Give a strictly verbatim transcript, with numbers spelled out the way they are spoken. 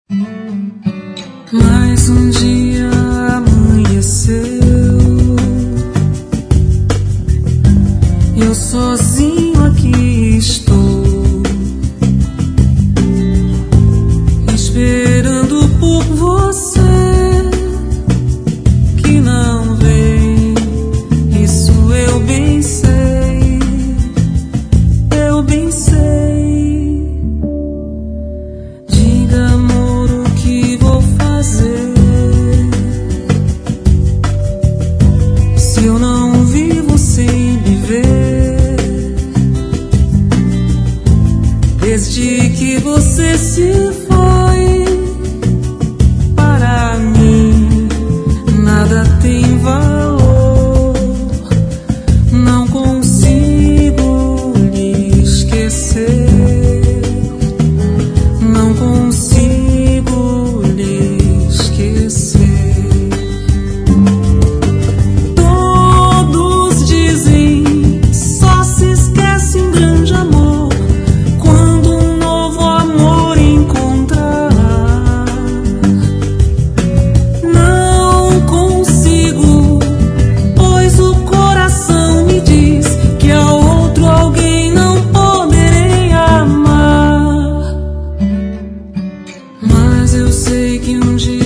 Mais um dia amanheceu, eu sozinho aqui estou, esperando por você que não vem. Isso eu bem sei, eu bem sei. Diga, amor, o que vou fazer se eu não vivo sem viver? Desde que você se foi, para mim nada tem valor. Não consigo lhe esquecer, não consigo lhe esquecer. Todos dizem, só se esquece um grande amor quando um novo amor encontrar. Não consigo, pois o coração me diz que a outro alguém não poderei amar. Mas eu sei que um dia